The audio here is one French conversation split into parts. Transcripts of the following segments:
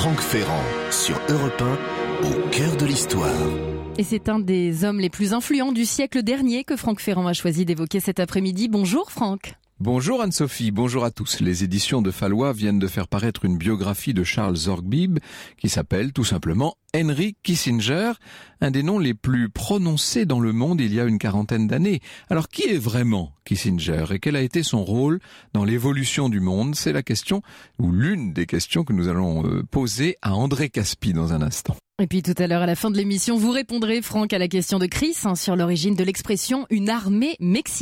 Franck Ferrand sur Europe 1, au cœur de l'histoire. Et c'est un des hommes les plus influents du siècle dernier que Franck Ferrand a choisi d'évoquer cet après-midi. Bonjour Franck. Bonjour Anne-Sophie, bonjour à tous. Les éditions de Fallois viennent de faire paraître une biographie de Charles Orgbieb qui s'appelle tout simplement Henry Kissinger, un des noms les plus prononcés dans le monde il y a une quarantaine d'années. Alors qui est vraiment Kissinger et quel a été son rôle dans l'évolution du monde? C'est la question, ou l'une des questions que nous allons poser à André Caspi dans un instant. Et puis tout à l'heure à la fin de l'émission, vous répondrez Franck à la question de Chris sur l'origine de l'expression « une armée mexicaine ».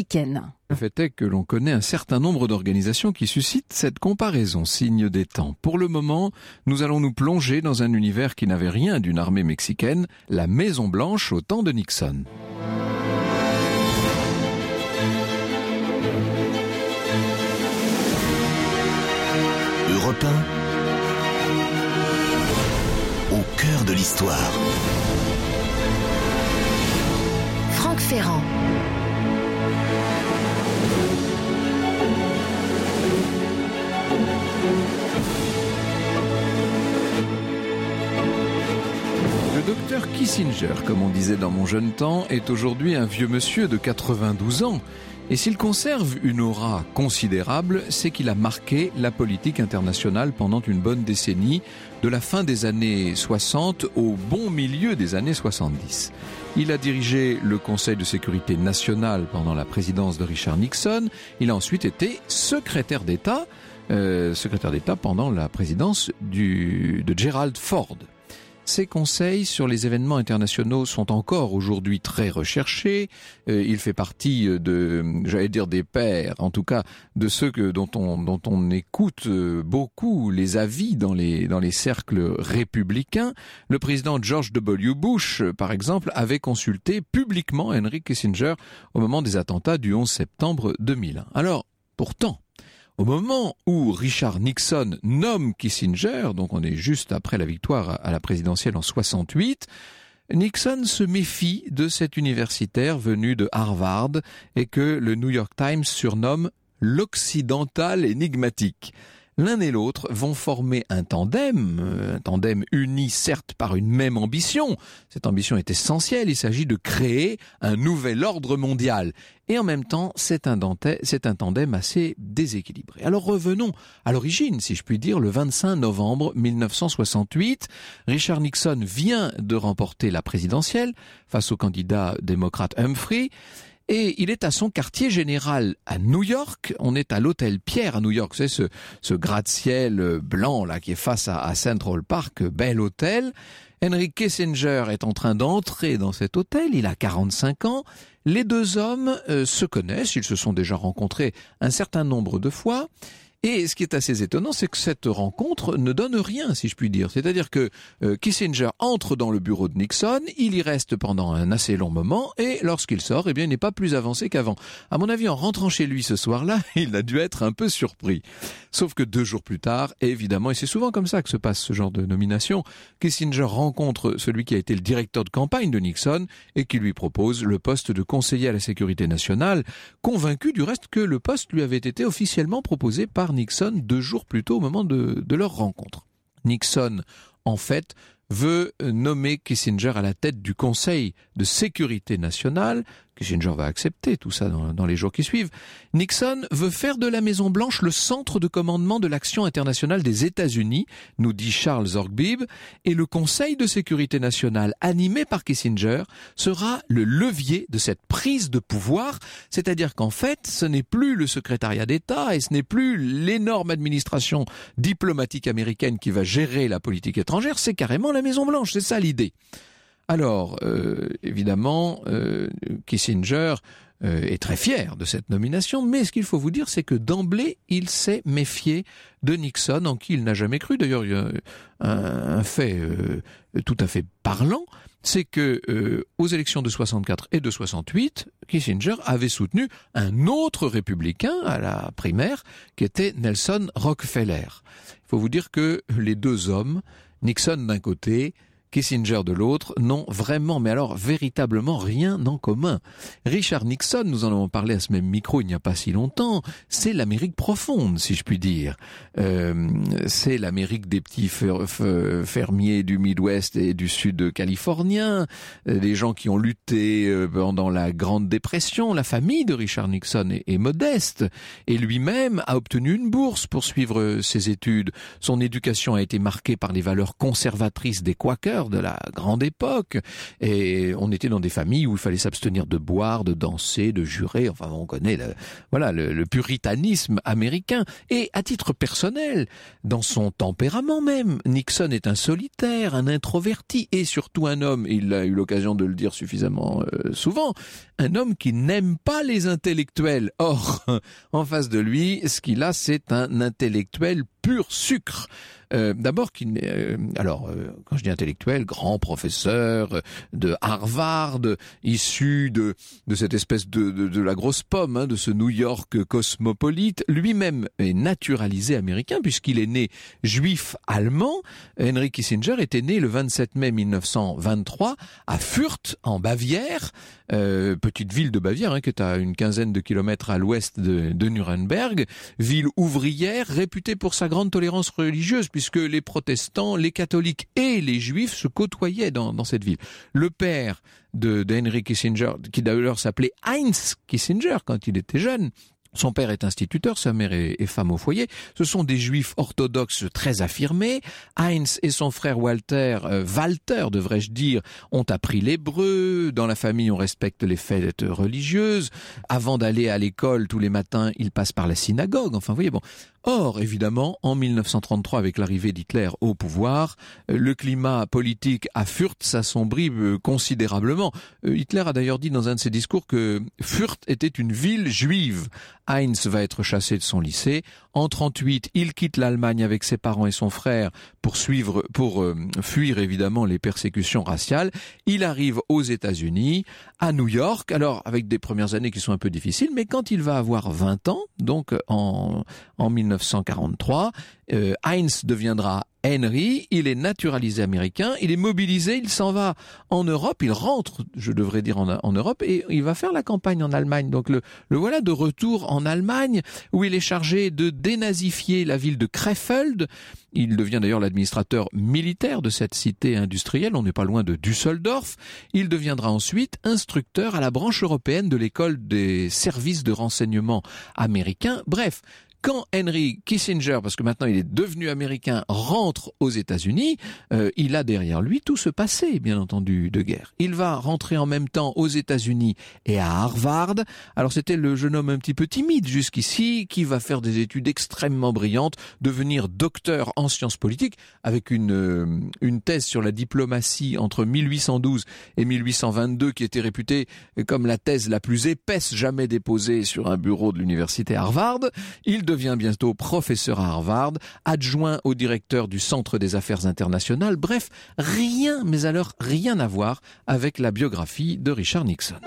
Le fait est que l'on connaît un certain nombre d'organisations qui suscitent cette comparaison, signe des temps. Pour le moment, nous allons nous plonger dans un univers qui n'avait rien d'une armée mexicaine, la Maison Blanche au temps de Nixon. Europe 1, au cœur de l'histoire. Franck Ferrand. Le docteur Kissinger, comme on disait dans mon jeune temps, est aujourd'hui un vieux monsieur de 92 ans. Et s'il conserve une aura considérable, c'est qu'il a marqué la politique internationale pendant une bonne décennie, de la fin des années 60 au bon milieu des années 70. Il a dirigé le Conseil de sécurité nationale pendant la présidence de Richard Nixon. Il a ensuite été secrétaire d'État pendant la présidence de Gerald Ford. Ses conseils sur les événements internationaux sont encore aujourd'hui très recherchés. Il fait partie des pairs, en tout cas de ceux dont on écoute beaucoup les avis dans les cercles républicains. Le président George W. Bush, par exemple, avait consulté publiquement Henry Kissinger au moment des attentats du 11 septembre 2001. Alors, pourtant, au moment où Richard Nixon nomme Kissinger, donc on est juste après la victoire à la présidentielle en 68, Nixon se méfie de cet universitaire venu de Harvard et que le New York Times surnomme l'occidental énigmatique. L'un et l'autre vont former un tandem uni certes par une même ambition. Cette ambition est essentielle, il s'agit de créer un nouvel ordre mondial. Et en même temps, c'est un tandem assez déséquilibré. Alors revenons à l'origine, si je puis dire, le 25 novembre 1968. Richard Nixon vient de remporter la présidentielle face au candidat démocrate Humphrey. Et il est à son quartier général à New York. On est à l'hôtel Pierre à New York. C'est ce gratte-ciel blanc là qui est face à Central Park, bel hôtel. Henry Kissinger est en train d'entrer dans cet hôtel. Il a 45 ans. Les deux hommes se connaissent. Ils se sont déjà rencontrés un certain nombre de fois. Et ce qui est assez étonnant, c'est que cette rencontre ne donne rien, si je puis dire. C'est-à-dire que Kissinger entre dans le bureau de Nixon, il y reste pendant un assez long moment, et lorsqu'il sort, il n'est pas plus avancé qu'avant. À mon avis, en rentrant chez lui ce soir-là, il a dû être un peu surpris. Sauf que 2 jours plus tard, évidemment, et c'est souvent comme ça que se passe ce genre de nomination, Kissinger rencontre celui qui a été le directeur de campagne de Nixon et qui lui propose le poste de conseiller à la sécurité nationale, convaincu du reste que le poste lui avait été officiellement proposé par Nixon 2 jours plus tôt au moment de leur rencontre. Nixon, en fait, veut nommer Kissinger à la tête du Conseil de sécurité nationale. Kissinger va accepter tout ça dans les jours qui suivent. Nixon veut faire de la Maison Blanche le centre de commandement de l'action internationale des États-Unis, nous dit Charles Orgbieb, et le Conseil de sécurité nationale, animé par Kissinger, sera le levier de cette prise de pouvoir, c'est-à-dire qu'en fait, ce n'est plus le secrétariat d'État et ce n'est plus l'énorme administration diplomatique américaine qui va gérer la politique étrangère, c'est carrément la Maison Blanche, c'est ça l'idée. Alors, évidemment, Kissinger est très fier de cette nomination, mais ce qu'il faut vous dire, c'est que d'emblée, il s'est méfié de Nixon, en qui il n'a jamais cru. D'ailleurs, il y a un fait tout à fait parlant, c'est que aux élections de 64 et de 68, Kissinger avait soutenu un autre républicain à la primaire, qui était Nelson Rockefeller. Il faut vous dire que les deux hommes, Nixon d'un côté, Kissinger de l'autre, n'ont vraiment, mais alors véritablement rien en commun. Richard Nixon, nous en avons parlé à ce même micro il n'y a pas si longtemps, c'est l'Amérique profonde, si je puis dire. C'est l'Amérique des petits fermiers du Midwest et du Sud californien, des gens qui ont lutté pendant la Grande Dépression. La famille de Richard Nixon est modeste et lui-même a obtenu une bourse pour suivre ses études. Son éducation a été marquée par les valeurs conservatrices des Quakers de la grande époque et on était dans des familles où il fallait s'abstenir de boire, de danser, de jurer. Enfin, on connaît le puritanisme américain. Et à titre personnel, dans son tempérament même, Nixon est un solitaire, un introverti et surtout un homme, et il a eu l'occasion de le dire suffisamment souvent, un homme qui n'aime pas les intellectuels. Or, en face de lui, ce qu'il a, c'est un intellectuel pur sucre. D'abord, quand je dis intellectuel, grand professeur de Harvard, issu de cette espèce de la grosse pomme, de ce New York cosmopolite, lui-même est naturalisé américain puisqu'il est né juif allemand. Henry Kissinger était né le 27 mai 1923 à Fürth, en Bavière, petite ville de Bavière qui est à une quinzaine de kilomètres à l'ouest de Nuremberg, ville ouvrière réputée pour sa grande tolérance religieuse puisque les protestants, les catholiques et les juifs se côtoyaient dans cette ville. Le père de Henry Kissinger, qui d'ailleurs s'appelait Heinz Kissinger quand il était jeune, son père est instituteur, sa mère est femme au foyer. Ce sont des juifs orthodoxes très affirmés. Heinz et son frère Walter devrais-je dire, ont appris l'hébreu. Dans la famille, on respecte les fêtes religieuses. Avant d'aller à l'école tous les matins, ils passent par la synagogue. Enfin, vous voyez, bon. Or, évidemment, en 1933, avec l'arrivée d'Hitler au pouvoir, le climat politique à Fürth s'assombrit considérablement. Hitler a d'ailleurs dit dans un de ses discours que Fürth était une ville juive. Heinz va être chassé de son lycée. En 1938, il quitte l'Allemagne avec ses parents et son frère pour fuir évidemment les persécutions raciales. Il arrive aux États-Unis, à New York, alors avec des premières années qui sont un peu difficiles, mais quand il va avoir 20 ans, donc en 1943, Heinz deviendra Henry, il est naturalisé américain, il est mobilisé, il s'en va en Europe, il rentre, je devrais dire, en Europe, et il va faire la campagne en Allemagne. Donc le voilà de retour en Allemagne, où il est chargé de dénazifier la ville de Krefeld. Il devient d'ailleurs l'administrateur militaire de cette cité industrielle, on n'est pas loin de Düsseldorf. Il deviendra ensuite instructeur à la branche européenne de l'école des services de renseignement américains. Bref, quand Henry Kissinger, parce que maintenant il est devenu américain, rentre aux États-Unis, il a derrière lui tout ce passé, bien entendu, de guerre. Il va rentrer en même temps aux États-Unis et à Harvard. Alors c'était le jeune homme un petit peu timide jusqu'ici, qui va faire des études extrêmement brillantes, devenir docteur en sciences politiques, avec une thèse sur la diplomatie entre 1812 et 1822, qui était réputée comme la thèse la plus épaisse jamais déposée sur un bureau de l'université Harvard. Il devient bientôt professeur à Harvard, adjoint au directeur du Centre des Affaires internationales. Bref, rien, mais alors rien à voir avec la biographie de Richard Nixon.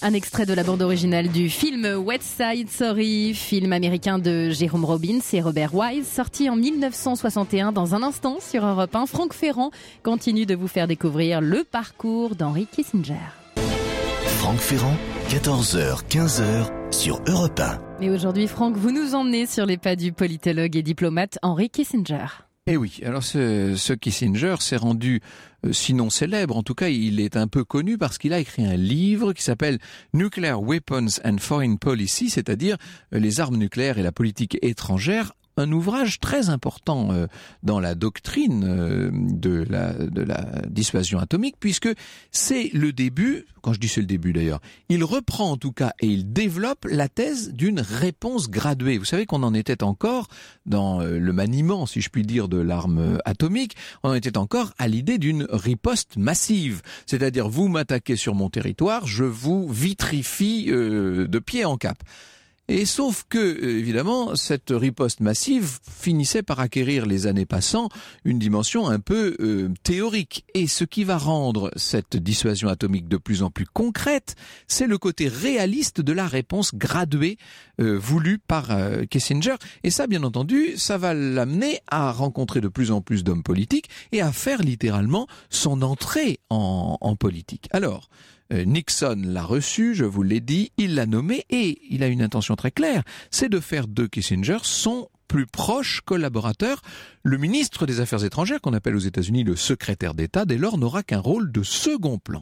Un extrait de la bande originale du film West Side Story, film américain de Jerome Robbins et Robert Wise, sorti en 1961. Dans un instant sur Europe 1, Franck Ferrand continue de vous faire découvrir le parcours d'Henry Kissinger. Franck Ferrand, 14h, 15h sur Europe 1. Et aujourd'hui, Franck, vous nous emmenez sur les pas du politologue et diplomate Henry Kissinger. Eh oui, alors ce Kissinger s'est rendu, sinon célèbre, en tout cas il est un peu connu parce qu'il a écrit un livre qui s'appelle Nuclear Weapons and Foreign Policy, c'est-à-dire les armes nucléaires et la politique étrangère. Un ouvrage très important dans la doctrine de la dissuasion atomique, puisque c'est le début, quand je dis c'est le début d'ailleurs, il reprend en tout cas et il développe la thèse d'une réponse graduée. Vous savez qu'on en était encore dans le maniement, si je puis dire, de l'arme atomique, on en était encore à l'idée d'une riposte massive. C'est-à-dire, vous m'attaquez sur mon territoire, je vous vitrifie de pied en cap. Et sauf que, évidemment, cette riposte massive finissait par acquérir, les années passant, une dimension un peu théorique. Et ce qui va rendre cette dissuasion atomique de plus en plus concrète, c'est le côté réaliste de la réponse graduée voulue par Kissinger. Et ça, bien entendu, ça va l'amener à rencontrer de plus en plus d'hommes politiques et à faire littéralement son entrée en politique. Alors, Nixon l'a reçu, je vous l'ai dit, il l'a nommé et il a une intention très claire, c'est de faire de Kissinger son plus proche collaborateur. Le ministre des Affaires étrangères, qu'on appelle aux États-Unis le secrétaire d'État, dès lors n'aura qu'un rôle de second plan.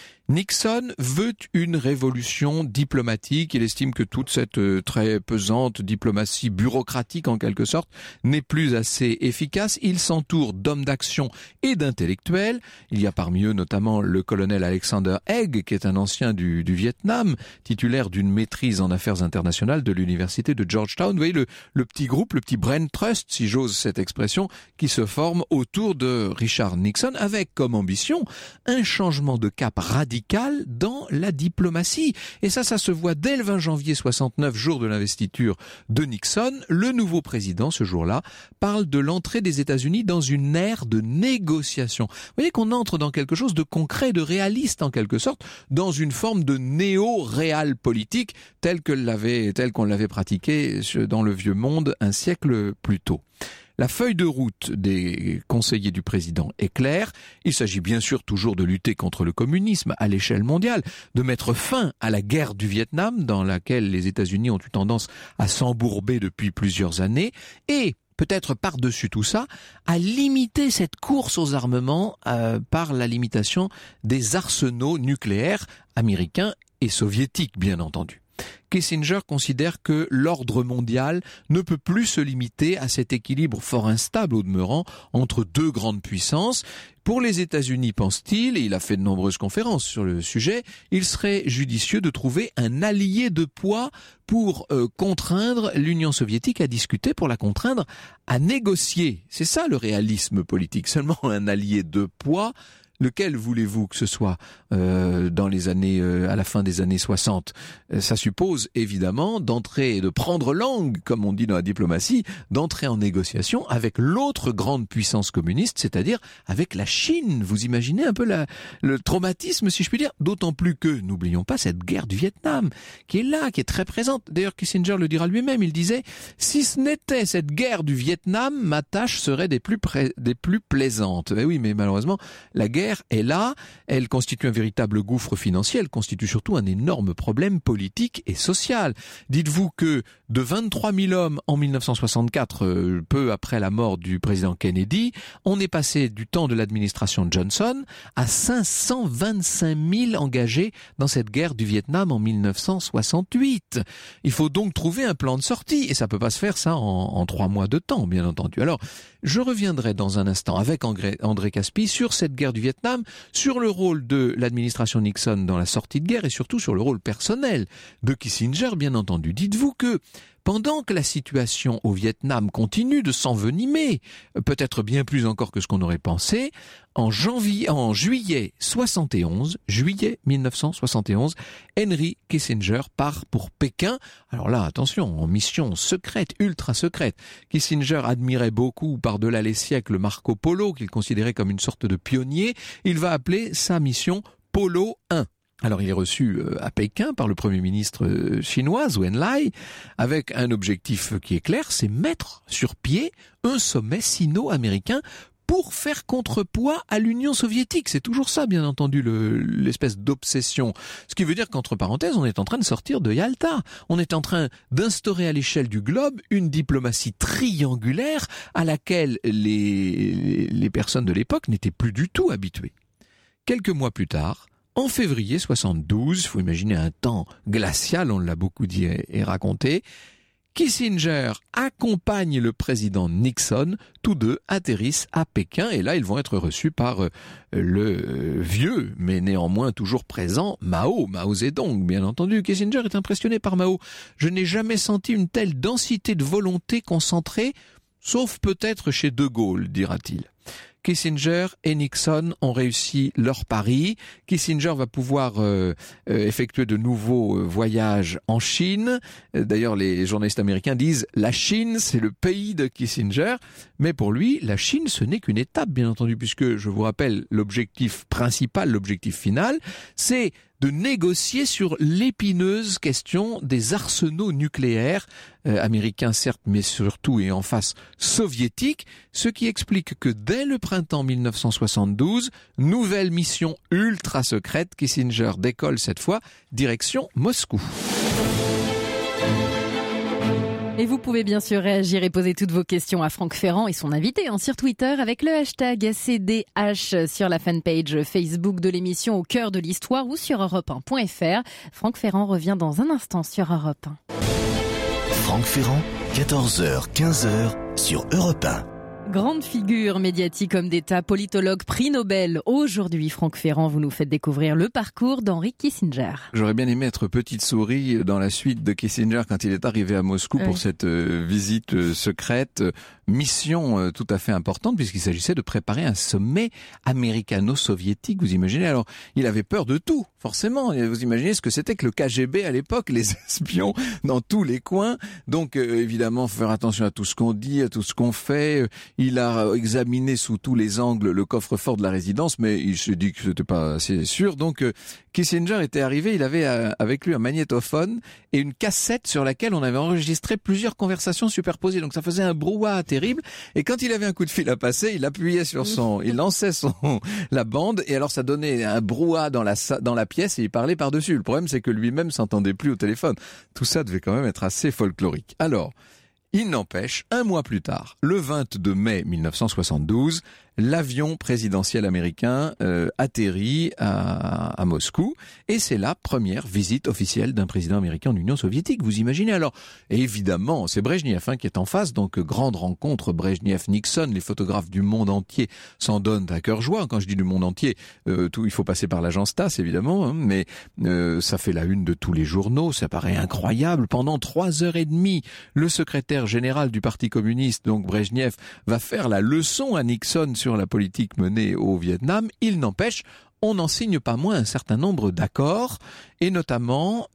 Nixon veut une révolution diplomatique. Il estime que toute cette très pesante diplomatie bureaucratique, en quelque sorte, n'est plus assez efficace. Il s'entoure d'hommes d'action et d'intellectuels. Il y a parmi eux notamment le colonel Alexander Haig, qui est un ancien du Vietnam, titulaire d'une maîtrise en affaires internationales de l'université de Georgetown. Vous voyez le petit groupe, le petit brain trust, si j'ose cette expression, qui se forme autour de Richard Nixon, avec comme ambition un changement de cap radical dans la diplomatie. Et ça se voit dès le 20 janvier 69, jour de l'investiture de Nixon. Le nouveau président, ce jour-là, parle de l'entrée des États-Unis dans une ère de négociation. Vous voyez qu'on entre dans quelque chose de concret, de réaliste en quelque sorte, dans une forme de néo-réal politique telle qu'on l'avait pratiqué dans le vieux monde un siècle plus tôt. La feuille de route des conseillers du président est claire. Il s'agit bien sûr toujours de lutter contre le communisme à l'échelle mondiale, de mettre fin à la guerre du Vietnam dans laquelle les États-Unis ont eu tendance à s'embourber depuis plusieurs années et peut-être par-dessus tout ça, à limiter cette course aux armements par la limitation des arsenaux nucléaires américains et soviétiques, bien entendu. Kissinger considère que l'ordre mondial ne peut plus se limiter à cet équilibre fort instable au demeurant entre deux grandes puissances. Pour les États-Unis, pense-t-il, et il a fait de nombreuses conférences sur le sujet, il serait judicieux de trouver un allié de poids pour contraindre l'Union soviétique à discuter, pour la contraindre à négocier. C'est ça le réalisme politique, seulement un allié de poids. Lequel voulez-vous que ce soit dans les années, à la fin des années 60 Ça suppose évidemment d'entrer, de prendre langue, comme on dit dans la diplomatie, d'entrer en négociation avec l'autre grande puissance communiste, c'est-à-dire avec la Chine. Vous imaginez un peu le traumatisme, si je puis dire, d'autant plus que, n'oublions pas cette guerre du Vietnam, qui est là, qui est très présente. D'ailleurs, Kissinger le dira lui-même, il disait « Si ce n'était cette guerre du Vietnam, ma tâche serait des plus plaisantes. » Eh oui, mais malheureusement, la guerre est là, elle constitue un véritable gouffre financier, elle constitue surtout un énorme problème politique et social. Dites-vous que de 23 000 hommes en 1964, peu après la mort du président Kennedy, on est passé du temps de l'administration Johnson à 525 000 engagés dans cette guerre du Vietnam en 1968. Il faut donc trouver un plan de sortie, et ça peut pas se faire ça en 3 mois de temps, bien entendu. Alors, je reviendrai dans un instant avec André Caspi sur cette guerre du Vietnam, sur le rôle de l'administration Nixon dans la sortie de guerre et surtout sur le rôle personnel de Kissinger, bien entendu. Dites-vous que pendant que la situation au Vietnam continue de s'envenimer, peut-être bien plus encore que ce qu'on aurait pensé, en juillet 1971, Henry Kissinger part pour Pékin. Alors là, attention, en mission secrète, ultra secrète. Kissinger admirait beaucoup par-delà les siècles Marco Polo, qu'il considérait comme une sorte de pionnier. Il va appeler sa mission Polo 1. Alors il est reçu à Pékin par le Premier ministre chinois, Zhou Enlai, avec un objectif qui est clair, c'est mettre sur pied un sommet sino-américain pour faire contrepoids à l'Union soviétique. C'est toujours ça, bien entendu, l'espèce d'obsession. Ce qui veut dire qu'entre parenthèses, on est en train de sortir de Yalta. On est en train d'instaurer à l'échelle du globe une diplomatie triangulaire à laquelle les personnes de l'époque n'étaient plus du tout habituées. Quelques mois plus tard, en février 72, il faut imaginer un temps glacial, on l'a beaucoup dit et raconté, Kissinger accompagne le président Nixon, tous deux atterrissent à Pékin et là ils vont être reçus par le vieux mais néanmoins toujours présent Mao Zedong. Bien entendu, Kissinger est impressionné par Mao. Je n'ai jamais senti une telle densité de volonté concentrée, sauf peut-être chez De Gaulle, dira-t-il. Kissinger et Nixon ont réussi leur pari. Kissinger va pouvoir effectuer de nouveaux voyages en Chine. D'ailleurs, les journalistes américains disent « la Chine, c'est le pays de Kissinger ». Mais pour lui, la Chine, ce n'est qu'une étape, bien entendu, puisque, je vous rappelle, l'objectif principal, l'objectif final, c'est de négocier sur l'épineuse question des arsenaux nucléaires américains certes, mais surtout et en face soviétiques, ce qui explique que dès le printemps 1972, nouvelle mission ultra secrète, Kissinger décolle cette fois direction Moscou. Et vous pouvez bien sûr réagir et poser toutes vos questions à Franck Ferrand et son invité sur Twitter avec le hashtag CDH sur la fanpage Facebook de l'émission Au cœur de l'histoire ou sur europe1.fr. Franck Ferrand revient dans un instant sur Europe 1. Franck Ferrand, 14h, 15h sur Europe 1. Grande figure médiatique, homme d'État, politologue, prix Nobel. Aujourd'hui, Franck Ferrand, vous nous faites découvrir le parcours d'Henry Kissinger. J'aurais bien aimé être petite souris dans la suite de Kissinger quand il est arrivé à Moscou pour cette visite secrète. Mission tout à fait importante puisqu'il s'agissait de préparer un sommet américano-soviétique, vous imaginez. Alors, il avait peur de tout, forcément. Vous imaginez ce que c'était que le KGB à l'époque, les espions dans tous les coins. Donc, évidemment, faire attention à tout ce qu'on dit, à tout ce qu'on fait. Il a examiné sous tous les angles le coffre-fort de la résidence, mais il se dit que c'était pas assez sûr. Donc, Kissinger était arrivé, il avait avec lui un magnétophone et une cassette sur laquelle on avait enregistré plusieurs conversations superposées. Donc ça faisait un brouhaha terrible. Et quand il avait un coup de fil à passer, il appuyait sur il lançait la bande et alors ça donnait un brouhaha dans la pièce et il parlait par-dessus. Le problème, c'est que lui-même s'entendait plus au téléphone. Tout ça devait quand même être assez folklorique. Alors, il n'empêche, un mois plus tard, le 22 mai 1972, l'avion présidentiel américain atterrit à Moscou et c'est la première visite officielle d'un président américain en Union soviétique, vous imaginez. Alors évidemment c'est Brejnev qui est en face, donc grande rencontre Brejnev-Nixon, les photographes du monde entier s'en donnent à cœur joie. Quand je dis du monde entier, il faut passer par l'agence TASS évidemment, mais ça fait la une de tous les journaux, ça paraît incroyable. Pendant 3h30, le secrétaire général du Parti communiste, donc Brejnev, va faire la leçon à Nixon sur la politique menée au Vietnam. Il n'empêche, on n'en signe pas moins un certain nombre d'accords, et notamment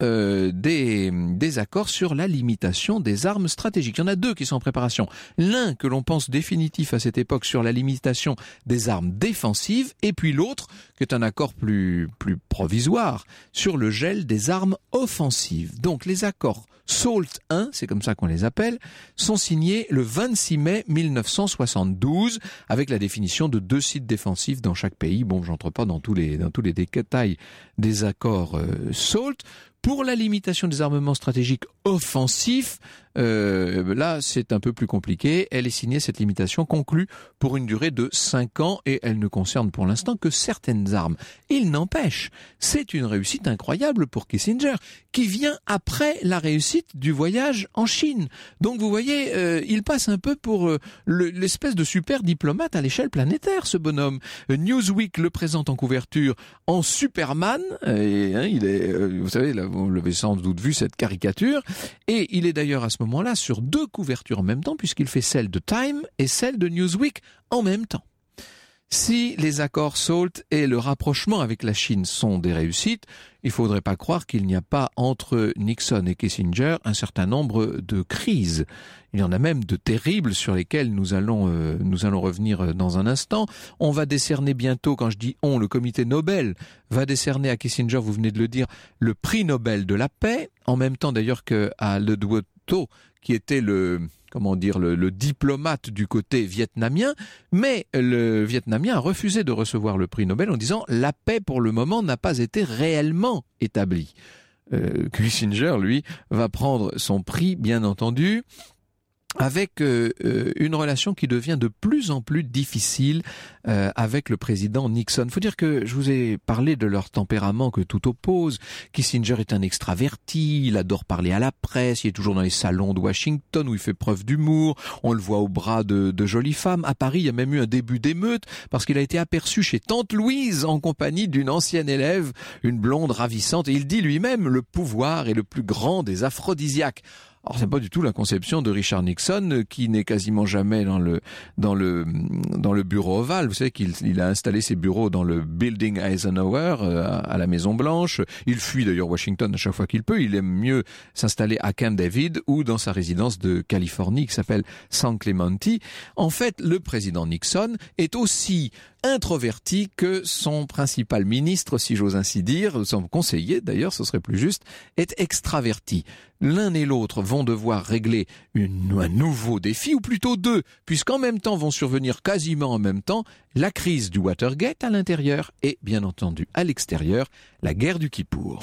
des accords sur la limitation des armes stratégiques. Il y en a deux qui sont en préparation. L'un que l'on pense définitif à cette époque sur la limitation des armes défensives, et puis l'autre qui est un accord plus provisoire sur le gel des armes offensives. Donc les accords SALT I, c'est comme ça qu'on les appelle, sont signés le 26 mai 1972 avec la définition de 2 sites défensifs dans chaque pays. Bon, j'entre pas dans tous les détails des accords SALT. Pour la limitation des armements stratégiques offensifs, là c'est un peu plus compliqué. Elle est signée, cette limitation conclue pour une durée de 5 ans et elle ne concerne pour l'instant que certaines armes. Il n'empêche, c'est une réussite incroyable pour Kissinger qui vient après la réussite du voyage en Chine. Donc vous voyez, il passe un peu pour l'espèce de super diplomate à l'échelle planétaire, ce bonhomme. Newsweek le présente en couverture en Superman, et il est, vous savez, là, vous l'avez sans doute vu cette caricature, et il est d'ailleurs à ce moment-là sur 2 couvertures en même temps puisqu'il fait celle de Time et celle de Newsweek en même temps. Si les accords SALT et le rapprochement avec la Chine sont des réussites, il faudrait pas croire qu'il n'y a pas entre Nixon et Kissinger un certain nombre de crises. Il y en a même de terribles sur lesquelles nous allons revenir dans un instant. On va décerner bientôt, quand je dis on, le comité Nobel va décerner à Kissinger, vous venez de le dire, le prix Nobel de la paix, en même temps d'ailleurs qu'à Le Duo, qui était le diplomate du côté vietnamien, mais le vietnamien a refusé de recevoir le prix Nobel en disant la paix pour le moment n'a pas été réellement établie. Kissinger, lui, va prendre son prix, bien entendu, avec une relation qui devient de plus en plus difficile avec le président Nixon. Faut dire que je vous ai parlé de leur tempérament que tout oppose. Kissinger est un extraverti, il adore parler à la presse, il est toujours dans les salons de Washington où il fait preuve d'humour, on le voit au bras de jolies femmes. À Paris, il y a même eu un début d'émeute parce qu'il a été aperçu chez Tante Louise en compagnie d'une ancienne élève, une blonde ravissante, et il dit lui-même le pouvoir est le plus grand des aphrodisiaques. Alors c'est pas du tout la conception de Richard Nixon qui n'est quasiment jamais dans le bureau ovale. Vous savez qu'il a installé ses bureaux dans le Building Eisenhower à la Maison Blanche. Il fuit d'ailleurs Washington à chaque fois qu'il peut. Il aime mieux s'installer à Camp David ou dans sa résidence de Californie qui s'appelle San Clemente. En fait, le président Nixon est aussi introverti que son principal ministre, si j'ose ainsi dire, son conseiller d'ailleurs, ce serait plus juste, est extraverti. L'un et l'autre vont devoir régler un nouveau défi, ou plutôt deux, puisqu'en même temps vont survenir quasiment en même temps la crise du Watergate à l'intérieur et, bien entendu, à l'extérieur, la guerre du Kippour.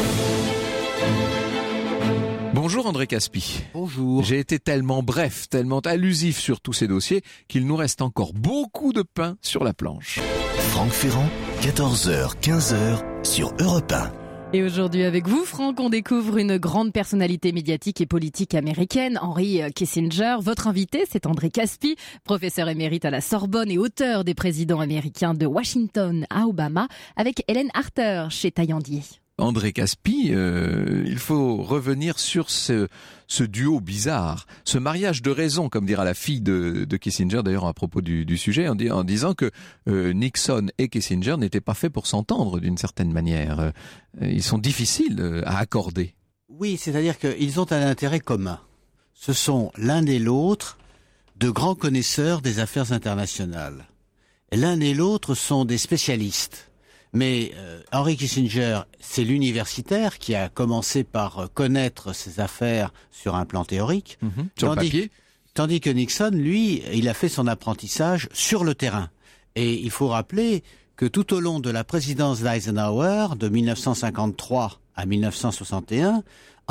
Bonjour André Caspi. Bonjour. J'ai été tellement bref, tellement allusif sur tous ces dossiers qu'il nous reste encore beaucoup de pain sur la planche. Franck Ferrand, 14h, 15h sur Europe 1. Et aujourd'hui avec vous, Franck, on découvre une grande personnalité médiatique et politique américaine, Henry Kissinger. Votre invité, c'est André Caspi, professeur émérite à la Sorbonne et auteur des présidents américains de Washington à Obama, avec Hélène Harter chez Taillandier. André Caspi, il faut revenir sur ce duo bizarre, ce mariage de raison, comme dira la fille de Kissinger, d'ailleurs à propos du sujet, en disant que Nixon et Kissinger n'étaient pas faits pour s'entendre d'une certaine manière. Ils sont difficiles à accorder. Oui, c'est-à-dire qu'ils ont un intérêt commun. Ce sont l'un et l'autre de grands connaisseurs des affaires internationales. L'un et l'autre sont des spécialistes. Mais Henry Kissinger, c'est l'universitaire qui a commencé par connaître ses affaires sur un plan théorique. Sur le papier. Tandis que Nixon, lui, il a fait son apprentissage sur le terrain. Et il faut rappeler que tout au long de la présidence d'Eisenhower, de 1953 à 1961,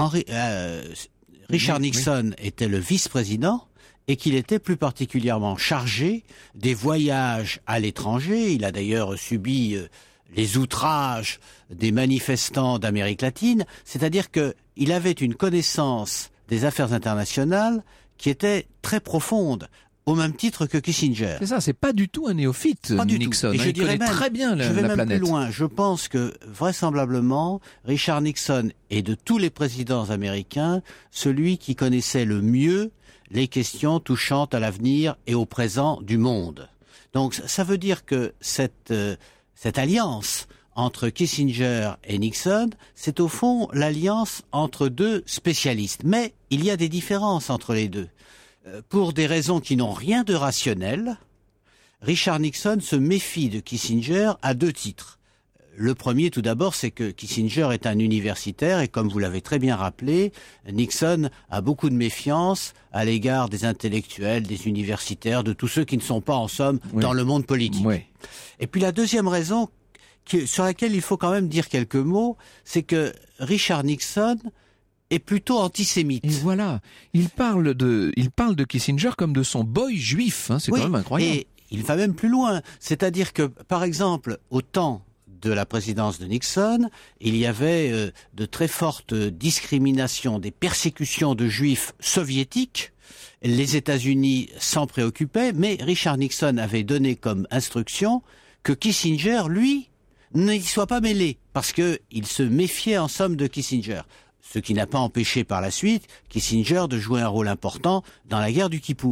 Richard Nixon était le vice-président et qu'il était plus particulièrement chargé des voyages à l'étranger. Il a d'ailleurs subi les outrages des manifestants d'Amérique latine, c'est-à-dire qu'il avait une connaissance des affaires internationales qui était très profonde, au même titre que Kissinger. C'est ça, c'est pas du tout un néophyte, pas Nixon. Et je dirais connaît même, très bien la planète. Je vais même plus loin. Je pense que, vraisemblablement, Richard Nixon est de tous les présidents américains celui qui connaissait le mieux les questions touchant à l'avenir et au présent du monde. Donc ça veut dire que cette alliance entre Kissinger et Nixon, c'est au fond l'alliance entre deux spécialistes. Mais il y a des différences entre les deux. Pour des raisons qui n'ont rien de rationnel, Richard Nixon se méfie de Kissinger à deux titres. Le premier, tout d'abord, c'est que Kissinger est un universitaire et comme vous l'avez très bien rappelé, Nixon a beaucoup de méfiance à l'égard des intellectuels, des universitaires, de tous ceux qui ne sont pas, en somme, dans le monde politique. Oui. Et puis la deuxième raison, sur laquelle il faut quand même dire quelques mots, c'est que Richard Nixon est plutôt antisémite. Et voilà, il parle de Kissinger comme de son boy juif, c'est quand même incroyable. Et il va même plus loin, c'est-à-dire que, par exemple, au temps de la présidence de Nixon, il y avait de très fortes discriminations, des persécutions de juifs soviétiques. Les États-Unis s'en préoccupaient, mais Richard Nixon avait donné comme instruction que Kissinger, lui, n'y soit pas mêlé, parce qu'il se méfiait en somme de Kissinger. Ce qui n'a pas empêché par la suite Kissinger de jouer un rôle important dans la guerre du Kippour.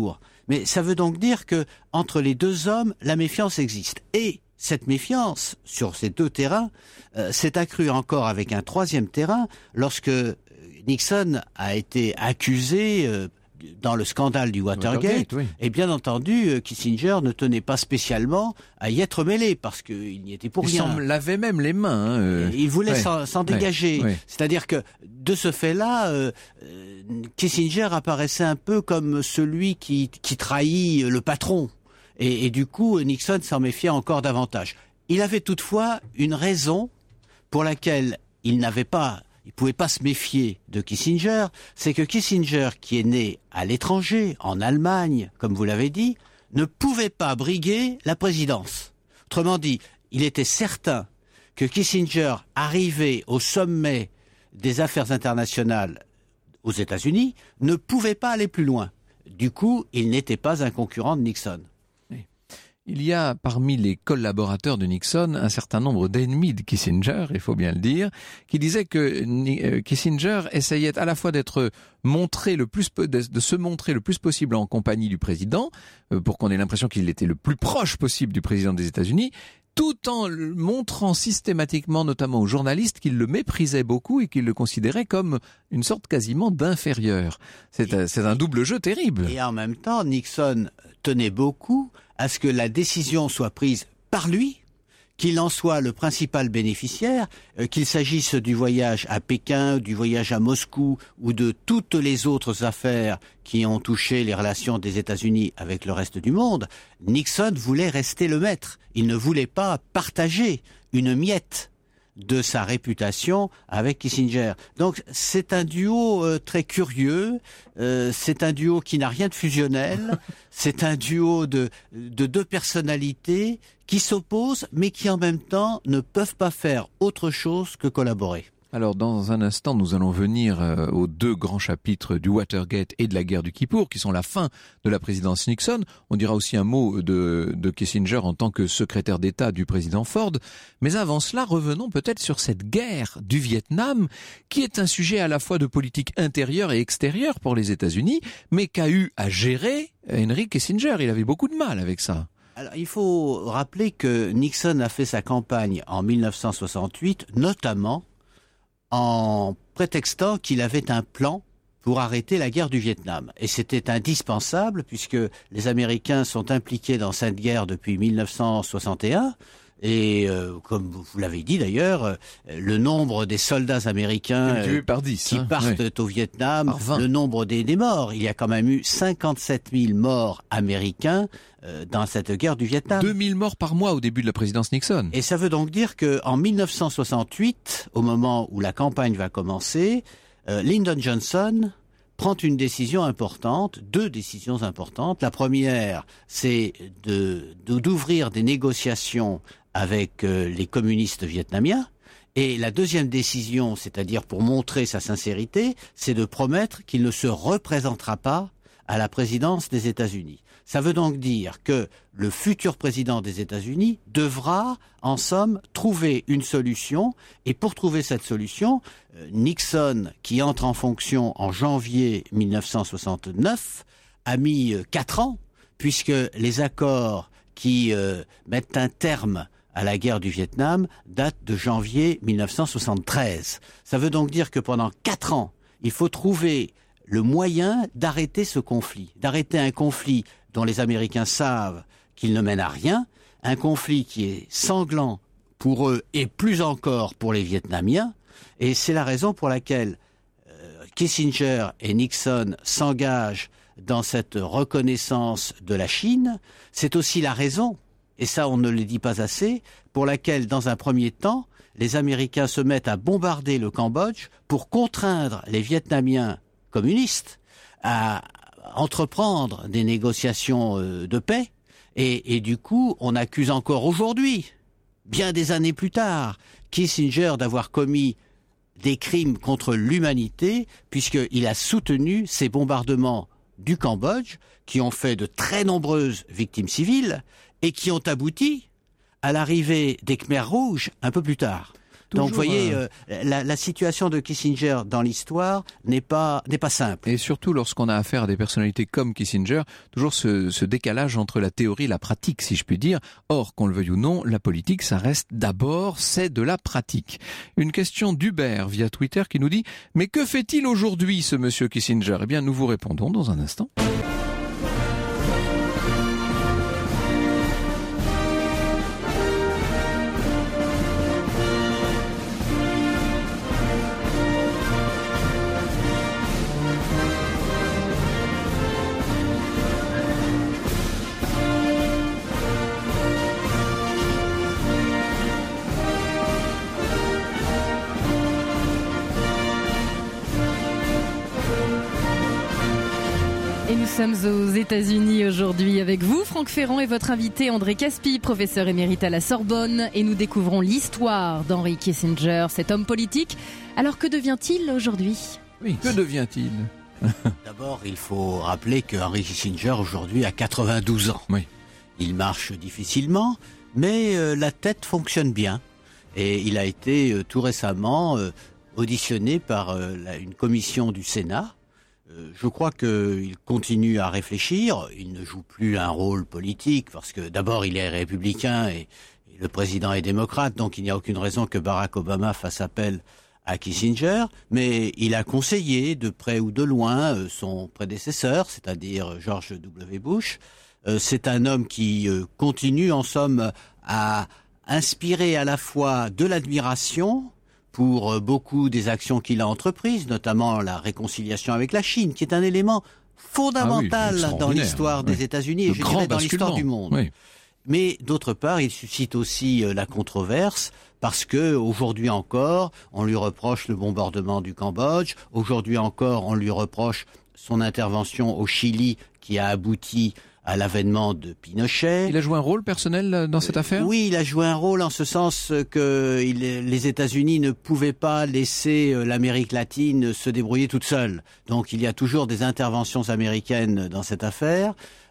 Mais ça veut donc dire que entre les deux hommes, la méfiance existe. Et cette méfiance, sur ces deux terrains, s'est accrue encore avec un troisième terrain, lorsque Nixon a été accusé dans le scandale du Watergate. Oui. Et bien entendu, Kissinger ne tenait pas spécialement à y être mêlé, parce qu'il n'y était pour rien. Il s'en lavait même les mains. Il voulait s'en dégager. Ouais. C'est-à-dire que, de ce fait-là, Kissinger apparaissait un peu comme celui qui trahit le patron. Et du coup, Nixon s'en méfiait encore davantage. Il avait toutefois une raison pour laquelle il pouvait pas se méfier de Kissinger, c'est que Kissinger, qui est né à l'étranger, en Allemagne, comme vous l'avez dit, ne pouvait pas briguer la présidence. Autrement dit, il était certain que Kissinger, arrivé au sommet des affaires internationales aux États-Unis, ne pouvait pas aller plus loin. Du coup, il n'était pas un concurrent de Nixon. Il y a parmi les collaborateurs de Nixon un certain nombre d'ennemis de Kissinger, il faut bien le dire, qui disaient que Kissinger essayait à la fois de se montrer le plus possible en compagnie du président, pour qu'on ait l'impression qu'il était le plus proche possible du président des États-Unis, tout en montrant systématiquement, notamment aux journalistes, qu'il le méprisait beaucoup et qu'il le considérait comme une sorte quasiment d'inférieur. C'est un double jeu terrible. Et en même temps, Nixon tenait beaucoup à ce que la décision soit prise par lui, qu'il en soit le principal bénéficiaire, qu'il s'agisse du voyage à Pékin, du voyage à Moscou ou de toutes les autres affaires qui ont touché les relations des États-Unis avec le reste du monde. Nixon voulait rester le maître. Il ne voulait pas partager une miette de sa réputation avec Kissinger. Donc c'est un duo très curieux, c'est un duo qui n'a rien de fusionnel, c'est un duo de deux personnalités qui s'opposent mais qui en même temps ne peuvent pas faire autre chose que collaborer. Alors, dans un instant, nous allons venir aux deux grands chapitres du Watergate et de la guerre du Kippour, qui sont la fin de la présidence Nixon. On dira aussi un mot de Kissinger en tant que secrétaire d'État du président Ford. Mais avant cela, revenons peut-être sur cette guerre du Vietnam, qui est un sujet à la fois de politique intérieure et extérieure pour les États-Unis, mais qu'a eu à gérer Henry Kissinger. Il avait beaucoup de mal avec ça. Alors, il faut rappeler que Nixon a fait sa campagne en 1968, notamment en prétextant qu'il avait un plan pour arrêter la guerre du Vietnam. Et c'était indispensable puisque les Américains sont impliqués dans cette guerre depuis 1961. Et comme vous l'avez dit d'ailleurs, le nombre des soldats américains qui partent au Vietnam, le nombre des morts, il y a quand même eu 57 000 morts américains dans cette guerre du Vietnam. 2000 morts par mois au début de la présidence Nixon. Et ça veut donc dire qu'en 1968, au moment où la campagne va commencer, Lyndon Johnson prend une décision importante, deux décisions importantes. La première, c'est d'ouvrir des négociations avec les communistes vietnamiens. Et la deuxième décision, c'est-à-dire pour montrer sa sincérité, c'est de promettre qu'il ne se représentera pas à la présidence des États-Unis. Ça veut donc dire que le futur président des États-Unis devra, en somme, trouver une solution. Et pour trouver cette solution, Nixon, qui entre en fonction en janvier 1969, a mis 4 ans, puisque les accords qui mettent un terme à la guerre du Vietnam datent de janvier 1973. Ça veut donc dire que pendant 4 ans, il faut trouver le moyen d'arrêter ce conflit, d'arrêter un conflit dont les Américains savent qu'il ne mène à rien, un conflit qui est sanglant pour eux et plus encore pour les Vietnamiens, et c'est la raison pour laquelle Kissinger et Nixon s'engagent dans cette reconnaissance de la Chine. C'est aussi la raison, et ça on ne le dit pas assez, pour laquelle dans un premier temps, les Américains se mettent à bombarder le Cambodge pour contraindre les Vietnamiens communistes à entreprendre des négociations de paix. Et du coup, on accuse encore aujourd'hui, bien des années plus tard, Kissinger d'avoir commis des crimes contre l'humanité, puisqu'il a soutenu ces bombardements du Cambodge, qui ont fait de très nombreuses victimes civiles, et qui ont abouti à l'arrivée des Khmers rouges un peu plus tard. Donc vous voyez, la situation de Kissinger dans l'histoire n'est pas simple. Et surtout lorsqu'on a affaire à des personnalités comme Kissinger, toujours ce décalage entre la théorie et la pratique, si je puis dire. Or, qu'on le veuille ou non, la politique, ça reste d'abord, c'est de la pratique. Une question d'Hubert via Twitter qui nous dit « Mais que fait-il aujourd'hui, ce monsieur Kissinger ?» Eh bien, nous vous répondons dans un instant. Et nous sommes aux États-Unis aujourd'hui avec vous, Franck Ferrand, et votre invité André Caspi, professeur émérite à la Sorbonne. Et nous découvrons l'histoire d'Henry Kissinger, cet homme politique. Alors que devient-il aujourd'hui ? Oui, que devient-il ? D'abord, il faut rappeler que Henry Kissinger aujourd'hui a 92 ans. Oui. Il marche difficilement, mais la tête fonctionne bien. Et il a été tout récemment auditionné par une commission du Sénat. Je crois qu'il continue à réfléchir. Il ne joue plus un rôle politique parce que d'abord il est républicain et le président est démocrate, donc il n'y a aucune raison que Barack Obama fasse appel à Kissinger. Mais il a conseillé de près ou de loin son prédécesseur, c'est-à-dire George W. Bush. C'est un homme qui continue en somme à inspirer à la fois de l'admiration pour beaucoup des actions qu'il a entreprises, notamment la réconciliation avec la Chine, qui est un élément fondamental dans l'histoire des États-Unis et je dirais dans l'histoire du monde. Oui. Mais d'autre part, il suscite aussi la controverse parce que aujourd'hui encore, on lui reproche le bombardement du Cambodge. Aujourd'hui encore, on lui reproche son intervention au Chili qui a abouti à l'avènement de Pinochet. Il a joué un rôle personnel dans cette affaire ? Oui, il a joué un rôle en ce sens que les États-Unis ne pouvaient pas laisser l'Amérique latine se débrouiller toute seule. Donc il y a toujours des interventions américaines dans cette affaire.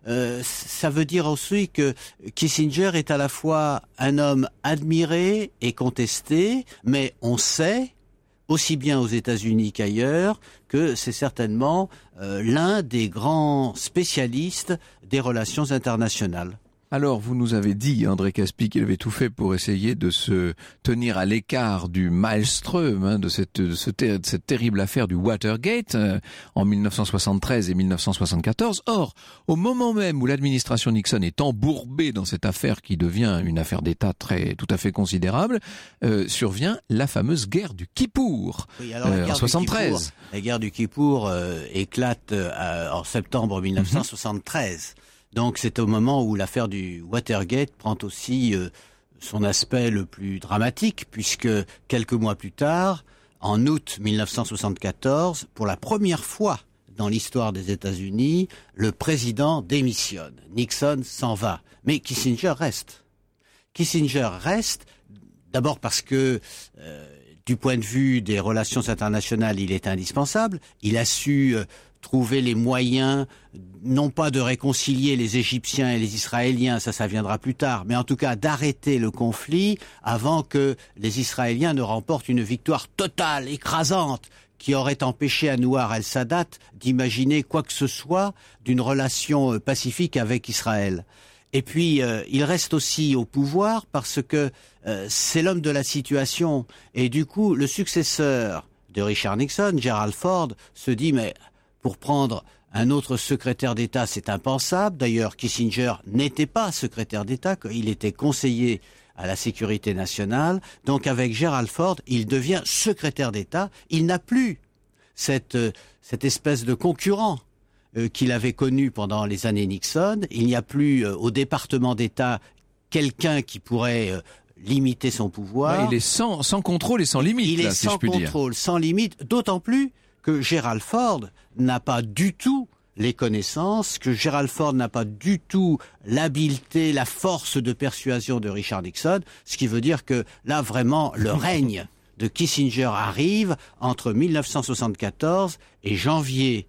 Ça veut dire aussi que Kissinger est à la fois un homme admiré et contesté, mais on sait, aussi bien aux États-Unis qu'ailleurs, que c'est certainement l'un des grands spécialistes des relations internationales. Alors, vous nous avez dit, André Caspi, qu'il avait tout fait pour essayer de se tenir à l'écart du maelstrom, de cette terrible affaire du Watergate en 1973 et 1974. Or, au moment même où l'administration Nixon est embourbée dans cette affaire qui devient une affaire d'État tout à fait considérable, survient la fameuse guerre du Kippour, en 73. La guerre du Kippour éclate en septembre 1973. Donc c'est au moment où l'affaire du Watergate prend aussi son aspect le plus dramatique, puisque quelques mois plus tard, en août 1974, pour la première fois dans l'histoire des États-Unis, le président démissionne. Nixon s'en va. Mais Kissinger reste. Kissinger reste, d'abord parce que du point de vue des relations internationales, il est indispensable. Il a su trouver les moyens, non pas de réconcilier les Égyptiens et les Israéliens, ça viendra plus tard, mais en tout cas d'arrêter le conflit avant que les Israéliens ne remportent une victoire totale, écrasante, qui aurait empêché Anwar el-Sadat d'imaginer quoi que ce soit d'une relation pacifique avec Israël. Et puis, il reste aussi au pouvoir parce que c'est l'homme de la situation. Et du coup, le successeur de Richard Nixon, Gerald Ford, se dit, mais pour prendre un autre secrétaire d'État, c'est impensable. D'ailleurs, Kissinger n'était pas secrétaire d'État, il était conseiller à la sécurité nationale. Donc avec Gerald Ford, il devient secrétaire d'État. Il n'a plus cette espèce de concurrent qu'il avait connu pendant les années Nixon. Il n'y a plus au département d'État quelqu'un qui pourrait limiter son pouvoir. Ouais, il est sans contrôle et sans limite. Il est sans contrôle, sans limite, d'autant plus que Gerald Ford n'a pas du tout les connaissances, que Gerald Ford n'a pas du tout l'habileté, la force de persuasion de Richard Nixon, ce qui veut dire que là, vraiment, le règne de Kissinger arrive entre 1974 et janvier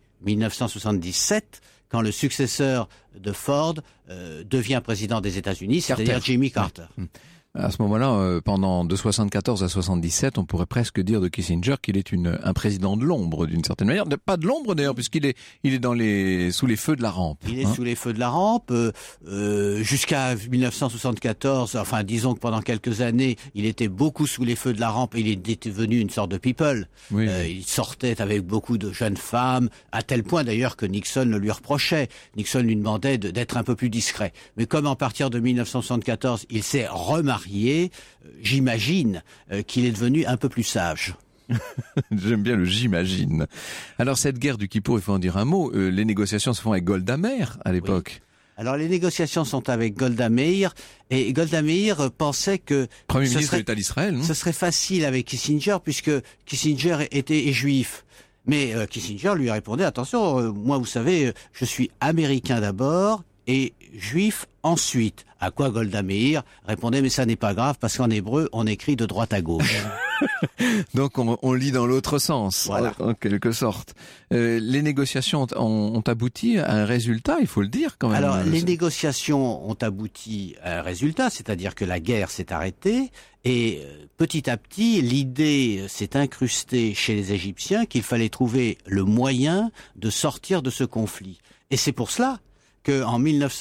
1977, quand le successeur de Ford devient président des États-Unis, c'est-à-dire Jimmy Carter. À ce moment-là, pendant de 74 à 77, on pourrait presque dire de Kissinger qu'il est un président de l'ombre, d'une certaine manière. Pas de l'ombre d'ailleurs, puisqu'il est sous les feux de la rampe. Il est sous les feux de la rampe jusqu'à 1974. Enfin, disons que pendant quelques années, il était beaucoup sous les feux de la rampe. Il était devenu une sorte de people. Oui. Il sortait avec beaucoup de jeunes femmes, à tel point d'ailleurs que Nixon le lui reprochait. Nixon lui demandait d'être un peu plus discret. Mais comme à partir de 1974, il s'est remarié, j'imagine qu'il est devenu un peu plus sage. J'aime bien le j'imagine. Alors cette guerre du Kippour, il faut en dire un mot. Les négociations se font avec Golda Meir à l'époque. Oui. Alors les négociations sont avec Golda Meir, et Golda Meir pensait que Premier ministre de l'État d'Israël, ce serait facile avec Kissinger, puisque Kissinger est juif. Mais Kissinger lui répondait, attention, moi vous savez, je suis américain d'abord et juif ensuite. À quoi Golda Meir répondait, mais ça n'est pas grave, parce qu'en hébreu, on écrit de droite à gauche. Donc on lit dans l'autre sens, voilà. En quelque sorte. Les négociations ont abouti à un résultat, il faut le dire quand même. Alors les négociations ont abouti à un résultat, c'est-à-dire que la guerre s'est arrêtée, et petit à petit, l'idée s'est incrustée chez les Égyptiens qu'il fallait trouver le moyen de sortir de ce conflit. Et c'est pour cela qu'en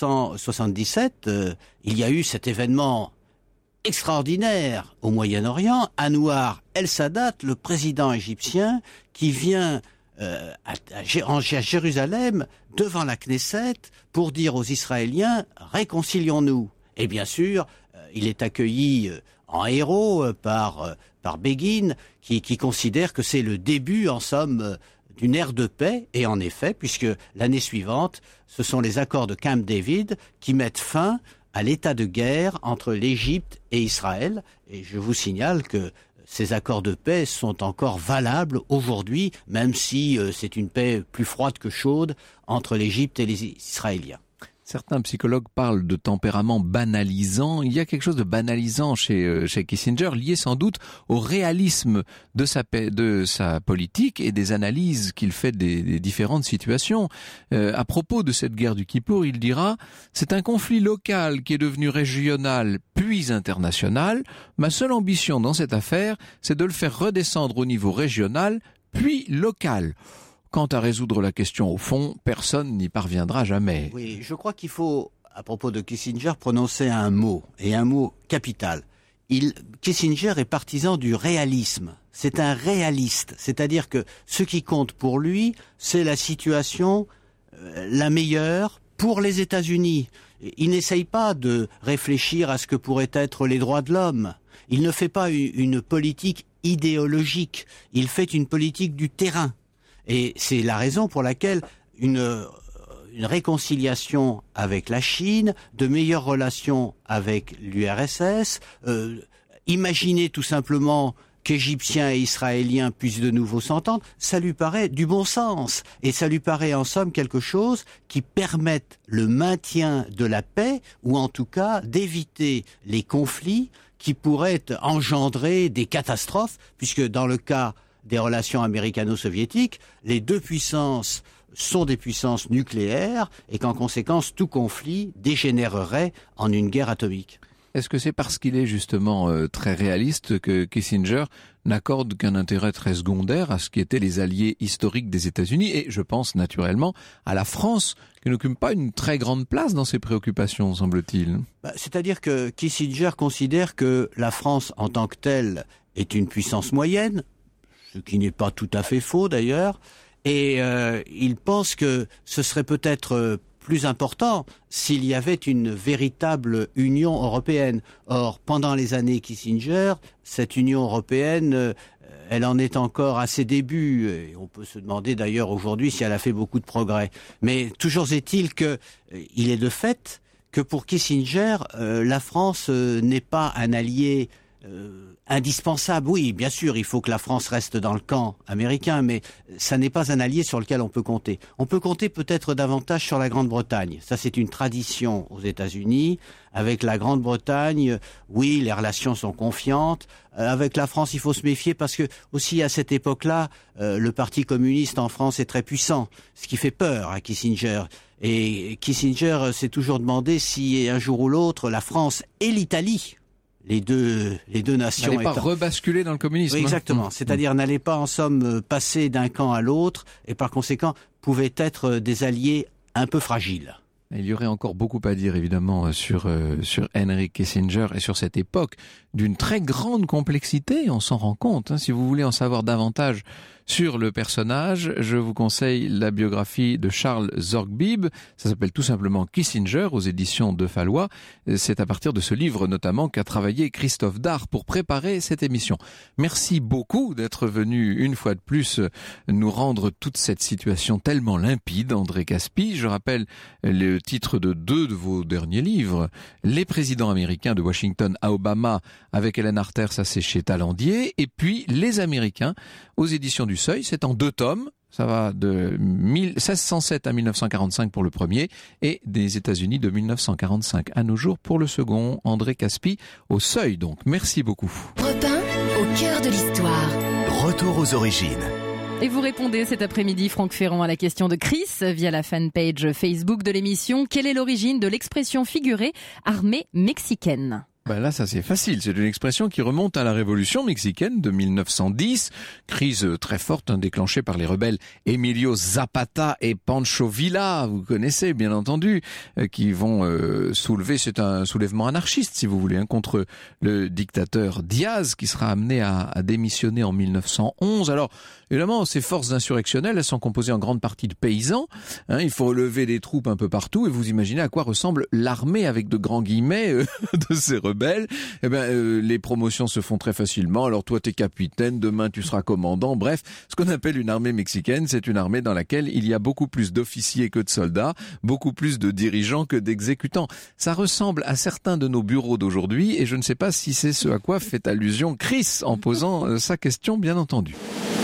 1977, il y a eu cet événement extraordinaire au Moyen-Orient, Anwar el-Sadat, le président égyptien, qui vient à Jérusalem, devant la Knesset, pour dire aux Israéliens « réconcilions-nous ». Et bien sûr, il est accueilli en héros par Begin, qui considère que c'est le début, en somme, d'une ère de paix, et en effet, puisque l'année suivante, ce sont les accords de Camp David qui mettent fin à l'état de guerre entre l'Égypte et Israël. Et je vous signale que ces accords de paix sont encore valables aujourd'hui, même si c'est une paix plus froide que chaude entre l'Égypte et les Israéliens. Certains psychologues parlent de tempérament banalisant. Il y a quelque chose de banalisant chez Kissinger, lié sans doute au réalisme de sa politique et des analyses qu'il fait des différentes situations. À propos de cette guerre du Kippour, il dira « C'est un conflit local qui est devenu régional puis international. Ma seule ambition dans cette affaire, c'est de le faire redescendre au niveau régional puis local. » Quant à résoudre la question au fond, personne n'y parviendra jamais. Oui, je crois qu'il faut, à propos de Kissinger, prononcer un mot, et un mot capital. Kissinger est partisan du réalisme. C'est un réaliste, c'est-à-dire que ce qui compte pour lui, c'est la situation la meilleure pour les États-Unis. Il n'essaye pas de réfléchir à ce que pourraient être les droits de l'homme. Il ne fait pas une politique idéologique. Il fait une politique du terrain. Et c'est la raison pour laquelle une réconciliation avec la Chine, de meilleures relations avec l'URSS, imaginer tout simplement qu'Égyptiens et Israéliens puissent de nouveau s'entendre, ça lui paraît du bon sens. Et ça lui paraît en somme quelque chose qui permette le maintien de la paix, ou en tout cas d'éviter les conflits qui pourraient engendrer des catastrophes, puisque dans le cas des relations américano-soviétiques, les deux puissances sont des puissances nucléaires et qu'en conséquence, tout conflit dégénérerait en une guerre atomique. Est-ce que c'est parce qu'il est justement très réaliste que Kissinger n'accorde qu'un intérêt très secondaire à ce qui étaient les alliés historiques des États-Unis, et je pense naturellement à la France, qui n'occupe pas une très grande place dans ses préoccupations, semble-t-il. C'est-à-dire que Kissinger considère que la France en tant que telle est une puissance moyenne, ce qui n'est pas tout à fait faux d'ailleurs, et il pense que ce serait peut-être plus important s'il y avait une véritable Union européenne. Or, pendant les années Kissinger, cette Union européenne, elle en est encore à ses débuts, et on peut se demander d'ailleurs aujourd'hui si elle a fait beaucoup de progrès. Mais toujours est-il que il est de fait que pour Kissinger, la France n'est pas un allié indispensable. Oui, bien sûr, il faut que la France reste dans le camp américain, mais ça n'est pas un allié sur lequel on peut compter. On peut compter peut-être davantage sur la Grande-Bretagne. Ça, c'est une tradition aux États-Unis. Avec la Grande-Bretagne, oui, les relations sont confiantes. Avec la France, il faut se méfier parce que, aussi à cette époque-là, le Parti communiste en France est très puissant, ce qui fait peur à Kissinger. Et Kissinger s'est toujours demandé si un jour ou l'autre, la France et l'Italie, les deux nations n'allait pas rebasculer dans le communisme. Oui, exactement. C'est-à-dire n'allait pas en somme passer d'un camp à l'autre et par conséquent pouvaient être des alliés un peu fragiles. Il y aurait encore beaucoup à dire évidemment sur Henry Kissinger et sur cette époque d'une très grande complexité, on s'en rend compte. Si vous voulez en savoir davantage sur le personnage, je vous conseille la biographie de Charles Zorgbib. Ça s'appelle tout simplement Kissinger aux éditions de Fallois. C'est à partir de ce livre notamment qu'a travaillé Christophe Dard pour préparer cette émission. Merci beaucoup d'être venu une fois de plus nous rendre toute cette situation tellement limpide, André Caspi. Je rappelle le titre de 2 de vos derniers livres. Les présidents américains de Washington à Obama avec Hélène Arters, ça c'est chez Talandier. Et puis Les Américains aux éditions du Seuil, c'est en 2 tomes. Ça va de 1607 à 1945 pour le premier et des États-Unis de 1945 à nos jours pour le second. André Caspi au Seuil donc. Merci beaucoup. Europe 1, au cœur de l'histoire. Retour aux origines. Et vous répondez cet après-midi, Franck Ferrand, à la question de Chris via la fanpage Facebook de l'émission. Quelle est l'origine de l'expression figurée armée mexicaine ? Là, ça c'est facile. C'est une expression qui remonte à la révolution mexicaine de 1910. Crise très forte déclenchée par les rebelles Emilio Zapata et Pancho Villa. Vous connaissez bien entendu, qui vont soulever, c'est un soulèvement anarchiste si vous voulez, contre le dictateur Diaz qui sera amené à démissionner en 1911. Alors évidemment, ces forces insurrectionnelles, elles sont composées en grande partie de paysans. Il faut relever des troupes un peu partout et vous imaginez à quoi ressemble l'armée avec de grands guillemets de ces rebelles. Les promotions se font très facilement. Alors toi, t'es capitaine, demain tu seras commandant. Bref, ce qu'on appelle une armée mexicaine, c'est une armée dans laquelle il y a beaucoup plus d'officiers que de soldats, beaucoup plus de dirigeants que d'exécutants. Ça ressemble à certains de nos bureaux d'aujourd'hui et je ne sais pas si c'est ce à quoi fait allusion Chris en posant sa question, bien entendu.